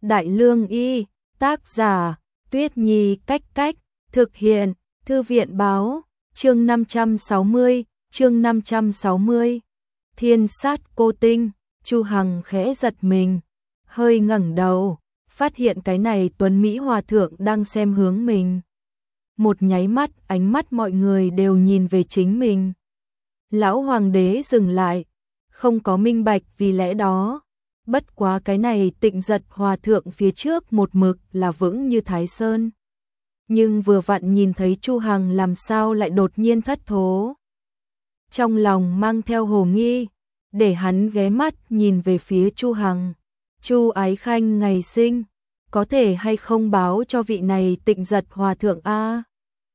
Đại Lương Y, tác giả, Tuyết Nhi Cách Cách, thực hiện, Thư viện Báo, chương 560, Thiên Sát Cô Tinh. Chu Hằng khẽ giật mình, hơi ngẩng đầu, phát hiện cái này tuấn Mỹ hòa thượng đang xem hướng mình. Một nháy mắt, ánh mắt mọi người đều nhìn về chính mình. Lão hoàng đế dừng lại, không có minh bạch vì lẽ đó. Bất quá cái này Tịnh Giật hòa thượng phía trước một mực là vững như Thái Sơn. Nhưng vừa vặn nhìn thấy Chu Hằng làm sao lại đột nhiên thất thố. Trong lòng mang theo hồ nghi, để hắn ghé mắt nhìn về phía Chu Hằng. Chu Ái Khanh ngày sinh, có thể hay không báo cho vị này Tịnh Giật hòa thượng a?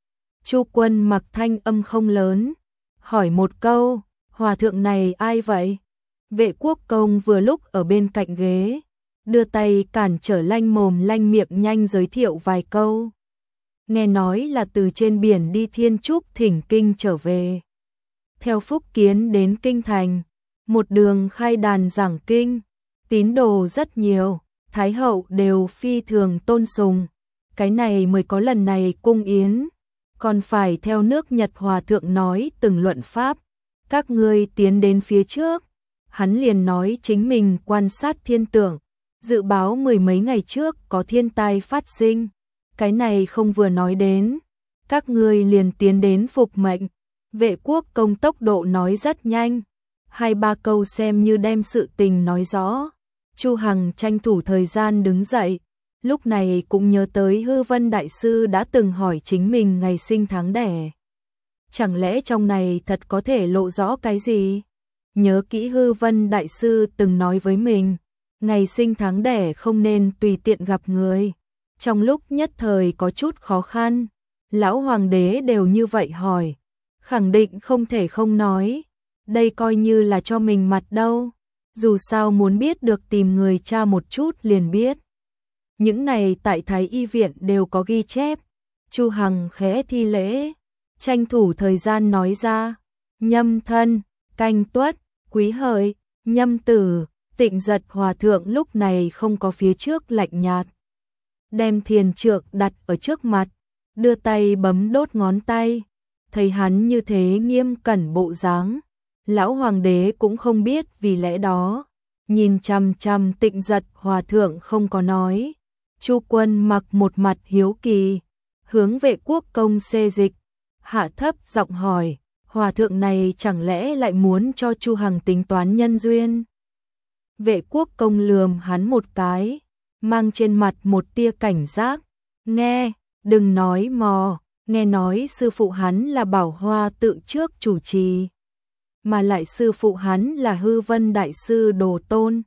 Chu Quân mặc thanh âm không lớn, hỏi một câu, hòa thượng này ai vậy? Vệ Quốc Công vừa lúc ở bên cạnh ghế, đưa tay cản trở lanh mồm lanh miệng nhanh giới thiệu vài câu. Nghe nói là từ trên biển đi Thiên Trúc thỉnh kinh trở về. Theo Phúc Kiến đến Kinh Thành, một đường khai đàn giảng kinh, tín đồ rất nhiều, Thái hậu đều phi thường tôn sùng. Cái này mới có lần này cung yến, còn phải theo nước Nhật hòa thượng nói từng luận pháp. Các ngươi tiến đến phía trước, hắn liền nói chính mình quan sát thiên tượng, dự báo mười mấy ngày trước có thiên tai phát sinh. Cái này không vừa nói đến, các ngươi liền tiến đến phục mệnh. Vệ Quốc Công tốc độ nói rất nhanh, 2-3 câu xem như đem sự tình nói rõ. Chu Hằng tranh thủ thời gian đứng dậy, lúc này cũng nhớ tới Hư Vân Đại Sư đã từng hỏi chính mình ngày sinh tháng đẻ. Chẳng lẽ trong này thật có thể lộ rõ cái gì? Nhớ kỹ Hư Vân Đại Sư từng nói với mình, ngày sinh tháng đẻ không nên tùy tiện gặp người. Trong lúc nhất thời có chút khó khăn, lão hoàng đế đều như vậy hỏi, khẳng định không thể không nói, đây coi như là cho mình mặt đâu, dù sao muốn biết được tìm người tra một chút liền biết. Những này tại Thái Y viện đều có ghi chép. Chu Hằng khẽ thi lễ, tranh thủ thời gian nói ra, Nhâm Thân, Canh Tuất, Quý Hợi, Nhâm Tử. Tịnh Giật hòa thượng lúc này không có phía trước lạnh nhạt, đem thiền trượng đặt ở trước mặt, đưa tay bấm đốt ngón tay. Thấy hắn như thế nghiêm cẩn bộ dáng, lão hoàng đế cũng không biết vì lẽ đó, nhìn chằm chằm Tịnh Giật hòa thượng không có nói. Chu Quân mặc một mặt hiếu kỳ, hướng Vệ Quốc Công xê dịch, hạ thấp giọng hỏi, hòa thượng này chẳng lẽ lại muốn cho Chu Hằng tính toán nhân duyên? Vệ Quốc Công lườm hắn một cái, mang trên mặt một tia cảnh giác, nghe, đừng nói mò, nghe nói sư phụ hắn là Bảo Hoa tự trước chủ trì, mà lại sư phụ hắn là Hư Vân Đại Sư đồ tôn,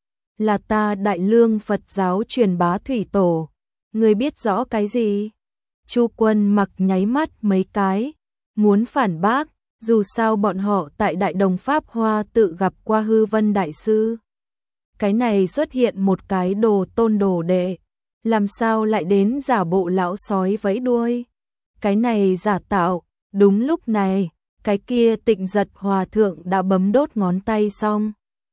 là ta Đại Lương Phật giáo truyền bá thủy tổ, người biết rõ cái gì? Chu Quân mặc nháy mắt mấy cái, muốn phản bác, dù sao bọn họ tại Đại Đồng Pháp Hoa tự gặp qua Hư Vân Đại Sư. Cái này xuất hiện một cái đồ tôn đồ đệ, làm sao lại đến giả bộ lão sói vẫy đuôi? Cái này giả tạo. Đúng lúc này, cái kia Tịnh Giật hòa thượng đã bấm đốt ngón tay xong,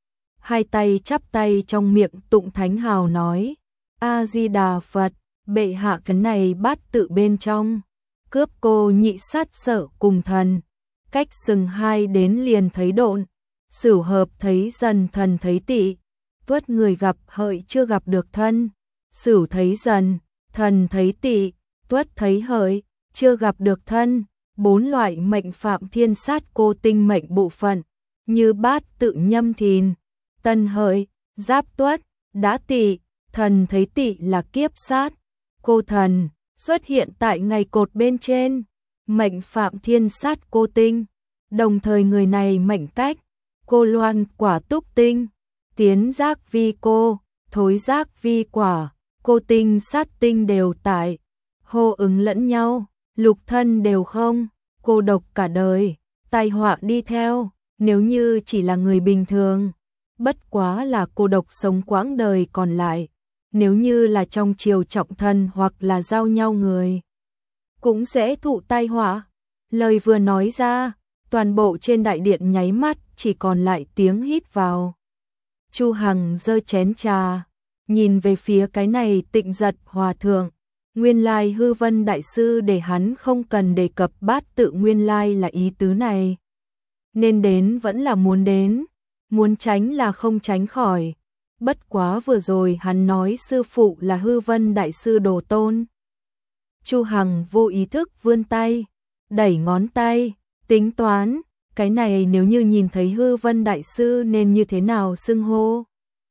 hai tay chắp tay trong miệng tụng thánh hào nói, A Di Đà Phật, bệ hạ cái này bát tự bên trong, cướp cô nhị sát sở cùng thần, cách sừng hai đến liền thấy độn, sửu hợp thấy dần thần thấy tỵ, tuất người gặp hợi chưa gặp được thân, sửu thấy dần, thần thấy tỵ, tuất thấy hợi, chưa gặp được thân. 4 loại mệnh phạm thiên sát cô tinh mệnh bộ phận, như bát tự Nhâm Thìn, Tân Hợi, Giáp Tuất, đã Tỵ, thần thấy Tỵ là kiếp sát, cô thần xuất hiện tại ngày cột bên trên, mệnh phạm thiên sát cô tinh, đồng thời người này mệnh cách, cô loan quả túc tinh, tiến giác vi cô, thối giác vi quả, cô tinh sát tinh đều tại, hô ứng lẫn nhau, lục thân đều không, cô độc cả đời, tai họa đi theo, nếu như chỉ là người bình thường, bất quá là cô độc sống quãng đời còn lại, nếu như là trong triều trọng thân hoặc là giao nhau người, cũng sẽ thụ tai họa. Lời vừa nói ra, toàn bộ trên đại điện nháy mắt chỉ còn lại tiếng hít vào. Chu Hằng giơ chén trà, nhìn về phía cái này Tịnh Giật Hòa Thượng. Nguyên lai Hư Vân Đại Sư để hắn không cần đề cập Bát Tự nguyên lai là ý tứ này. Nên đến vẫn là muốn đến, muốn tránh là không tránh khỏi. Bất quá vừa rồi hắn nói sư phụ là Hư Vân Đại Sư đồ tôn. Chu Hằng vô ý thức vươn tay, đẩy ngón tay, tính toán, cái này nếu như nhìn thấy Hư Vân Đại Sư nên như thế nào xưng hô?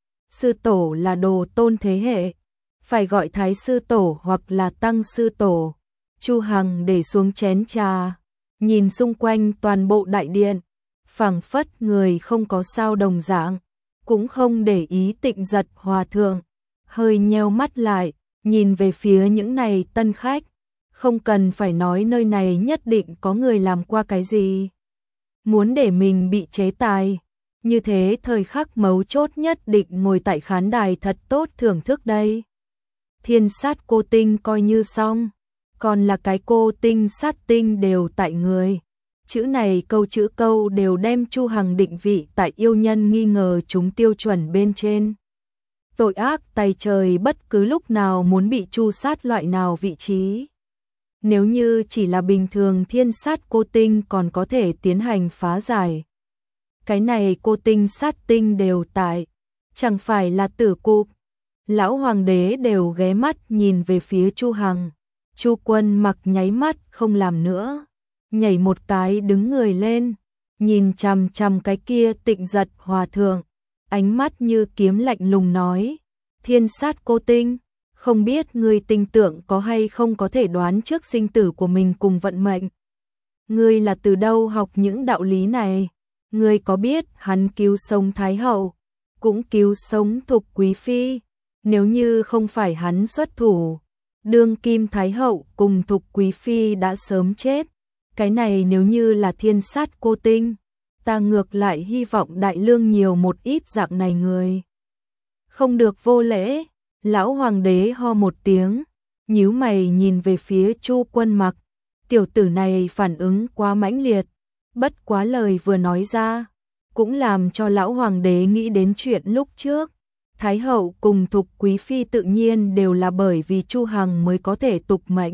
Sư tổ là đồ tôn thế hệ, phải gọi Thái Sư Tổ hoặc là Tăng Sư Tổ. Chu Hằng để xuống chén trà, nhìn xung quanh toàn bộ đại điện, phảng phất người không có sao đồng dạng, cũng không để ý Tịnh Giật Hòa Thượng, hơi nheo mắt lại, nhìn về phía những này tân khách, không cần phải nói nơi này nhất định có người làm qua cái gì. Muốn để mình bị chế tài, như thế thời khắc mấu chốt nhất định ngồi tại khán đài thật tốt thưởng thức đây. Thiên sát cô tinh coi như xong, còn là cái cô tinh sát tinh đều tại người. Chữ này câu chữ câu đều đem Chu Hằng định vị tại yêu nhân nghi ngờ chúng tiêu chuẩn bên trên. Tội ác tày trời bất cứ lúc nào muốn bị chu sát loại nào vị trí. Nếu như chỉ là bình thường thiên sát cô tinh còn có thể tiến hành phá giải. Cái này cô tinh sát tinh đều tại, chẳng phải là tử cục. Lão hoàng đế đều ghé mắt nhìn về phía Chu Hằng. Chu Quân Mặc nháy mắt không làm nữa, nhảy một cái đứng người lên, nhìn chằm chằm cái kia Tịnh Giật Hòa Thượng, ánh mắt như kiếm lạnh lùng nói: "Thiên sát cô tinh, không biết ngươi tinh tượng có hay không có thể đoán trước sinh tử của mình cùng vận mệnh. Ngươi là từ đâu học những đạo lý này? Ngươi có biết hắn cứu sống Thái hậu, cũng cứu sống Thục quý phi, nếu như không phải hắn xuất thủ, đương kim Thái hậu cùng Thục quý phi đã sớm chết. Cái này nếu như là thiên sát cô tinh, ta ngược lại hy vọng đại lương nhiều một ít dạng này người." Không được vô lễ. Lão hoàng đế ho một tiếng, nhíu mày nhìn về phía Chu Quân Mặc. Tiểu tử này phản ứng quá mãnh liệt, bất quá lời vừa nói ra, cũng làm cho lão hoàng đế nghĩ đến chuyện lúc trước. Thái hậu cùng Thục quý phi tự nhiên đều là bởi vì Chu Hằng mới có thể tục mệnh.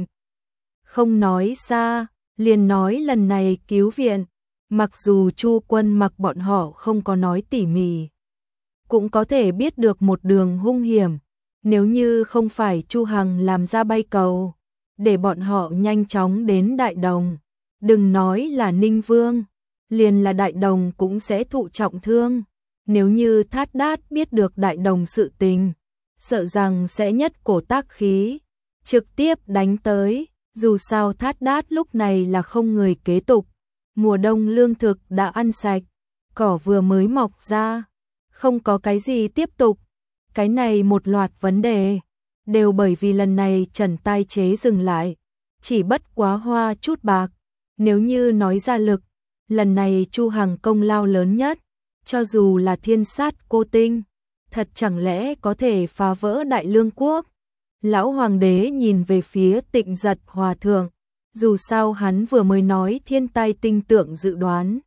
Không nói xa, liền nói lần này cứu viện, mặc dù Chu Quân Mặc bọn họ không có nói tỉ mỉ, cũng có thể biết được một đường hung hiểm. Nếu như không phải Chu Hằng làm ra bay cầu, để bọn họ nhanh chóng đến Đại Đồng, đừng nói là Ninh Vương, liền là Đại Đồng cũng sẽ thụ trọng thương. Nếu như Thát Đát biết được Đại Đồng sự tình, sợ rằng sẽ nhất cổ tác khí, trực tiếp đánh tới. Dù sao Thát Đát lúc này là không người kế tục, mùa đông lương thực đã ăn sạch, cỏ vừa mới mọc ra, không có cái gì tiếp tục. Cái này một loạt vấn đề, đều bởi vì lần này Trần Tai Chế dừng lại, chỉ bất quá hoa chút bạc. Nếu như nói ra lực, lần này Chu Hằng công lao lớn nhất, cho dù là thiên sát cô tinh, thật chẳng lẽ có thể phá vỡ Đại Lương quốc. Lão hoàng đế nhìn về phía Tịnh Giật Hòa Thượng, dù sao hắn vừa mới nói thiên tai tinh tượng dự đoán.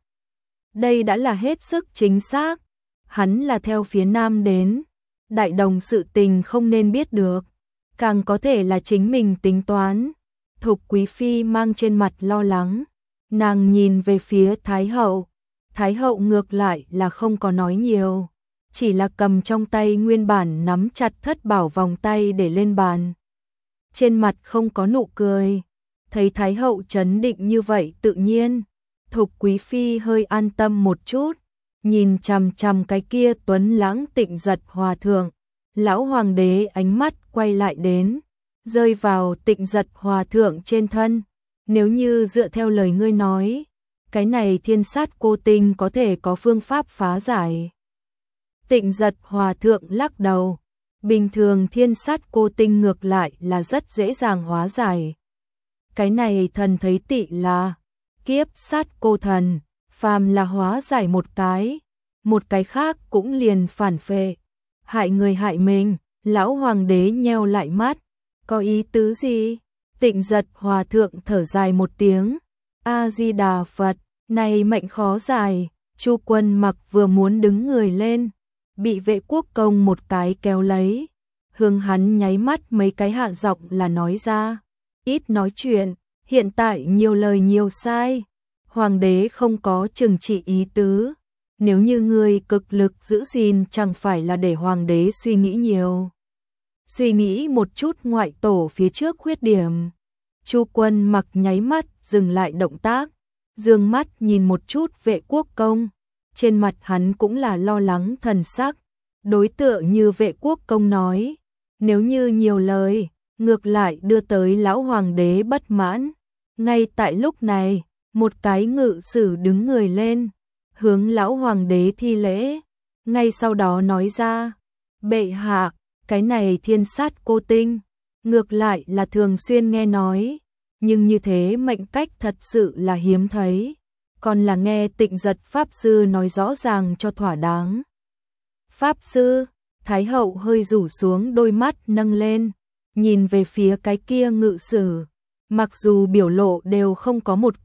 Đây đã là hết sức chính xác, hắn là theo phía nam đến. Đại Đồng sự tình không nên biết được, càng có thể là chính mình tính toán. Thục quý phi mang trên mặt lo lắng, nàng nhìn về phía Thái hậu. Thái hậu ngược lại là không có nói nhiều, chỉ là cầm trong tay nguyên bản nắm chặt thất bảo vòng tay để lên bàn. Trên mặt không có nụ cười, thấy Thái hậu trấn định như vậy tự nhiên, Thục quý phi hơi an tâm một chút. Nhìn chằm chằm cái kia tuấn lãng Tịnh Giật Hòa Thượng, lão hoàng đế ánh mắt quay lại đến, rơi vào Tịnh Giật Hòa Thượng trên thân. Nếu như dựa theo lời ngươi nói, cái này thiên sát cô tinh có thể có phương pháp phá giải. Tịnh Giật Hòa Thượng lắc đầu, bình thường thiên sát cô tinh ngược lại là rất dễ dàng hóa giải. Cái này thần thấy tị là kiếp sát cô thần, phàm là hóa giải một cái khác cũng liền phản phệ, hại người hại mình. Lão hoàng đế nheo lại mắt, có ý tứ gì? Tịnh Giật Hòa Thượng thở dài một tiếng, A Di Đà Phật, này mệnh khó giải. Chu Quân Mặc vừa muốn đứng người lên, bị vệ quốc công một cái kéo lấy, hướng hắn nháy mắt mấy cái hạ giọng là nói ra, ít nói chuyện, hiện tại nhiều lời nhiều sai, hoàng đế không có trừng trị ý tứ, nếu như ngươi cực lực giữ gìn chẳng phải là để hoàng đế suy nghĩ nhiều. Suy nghĩ một chút ngoại tổ phía trước khuyết điểm. Chu Quân Mặc nháy mắt dừng lại động tác, dương mắt nhìn một chút Vệ Quốc Công, trên mặt hắn cũng là lo lắng thần sắc, đối tượng như Vệ Quốc Công nói, nếu như nhiều lời, ngược lại đưa tới lão hoàng đế bất mãn. Ngay tại lúc này, một cái ngự sử đứng người lên, hướng lão hoàng đế thi lễ, ngay sau đó nói ra, bệ hạ, cái này thiên sát cô tinh, ngược lại là thường xuyên nghe nói, nhưng như thế mệnh cách thật sự là hiếm thấy, còn là nghe Tịnh Giật Pháp Sư nói rõ ràng cho thỏa đáng. Pháp Sư, Thái hậu hơi rủ xuống đôi mắt nâng lên, nhìn về phía cái kia ngự sử, mặc dù biểu lộ đều không có một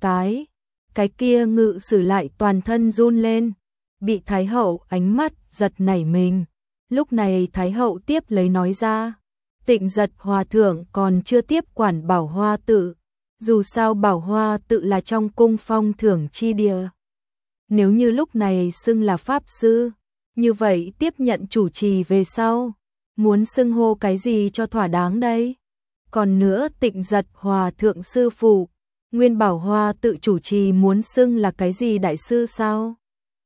cái kia ngự sử lại toàn thân run lên, bị Thái hậu ánh mắt giật nảy mình. Lúc này Thái hậu tiếp lấy nói ra, Tịnh Giật hòa thượng còn chưa tiếp quản Bảo Hoa tự, dù sao Bảo Hoa tự là trong cung phong thưởng chi địa. Nếu như lúc này xưng là pháp sư, như vậy tiếp nhận chủ trì về sau, muốn xưng hô cái gì cho thỏa đáng đây? Còn nữa Tịnh Giật hòa thượng sư phụ, nguyên Bảo Hoa tự chủ trì muốn xưng là cái gì đại sư sao?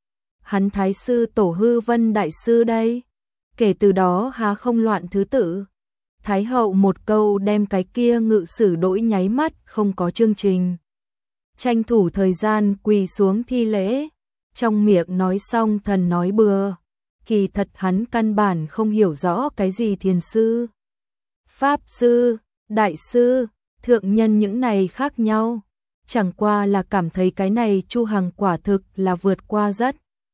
Hắn Thái sư Tổ Hư Vân đại sư đây, kể từ đó há không loạn thứ tự. Thái hậu một câu đem cái kia ngự sử đổi nháy mắt không có chương trình. Tranh thủ thời gian quỳ xuống thi lễ, trong miệng nói xong thần nói bừa, kỳ thật hắn căn bản không hiểu rõ cái gì thiền sư, pháp sư, đại sư, thượng nhân những này khác nhau, chẳng qua là cảm thấy cái này Chu Hằng quả thực là vượt qua rất.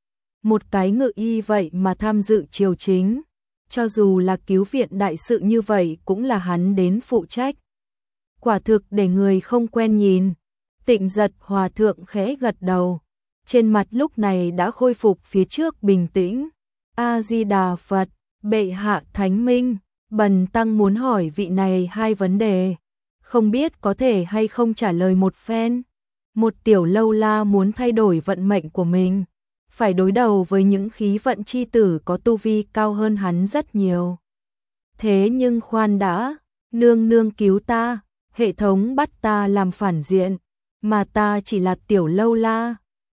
Một cái ngự y vậy mà tham dự triều chính, cho dù là cứu viện đại sự như vậy cũng là hắn đến phụ trách. Quả thực để người không quen nhìn. Tịnh Giật hòa thượng khẽ gật đầu, trên mặt lúc này đã khôi phục phía trước bình tĩnh. A Di Đà Phật, bệ hạ thánh minh, bần tăng muốn hỏi vị này hai vấn đề, không biết có thể hay không trả lời một phen. Một tiểu lâu la muốn thay đổi vận mệnh của mình, phải đối đầu với những khí vận chi tử có tu vi cao hơn hắn rất nhiều. Thế nhưng khoan đã, nương nương cứu ta, hệ thống bắt ta làm phản diện, mà ta chỉ là tiểu lâu la,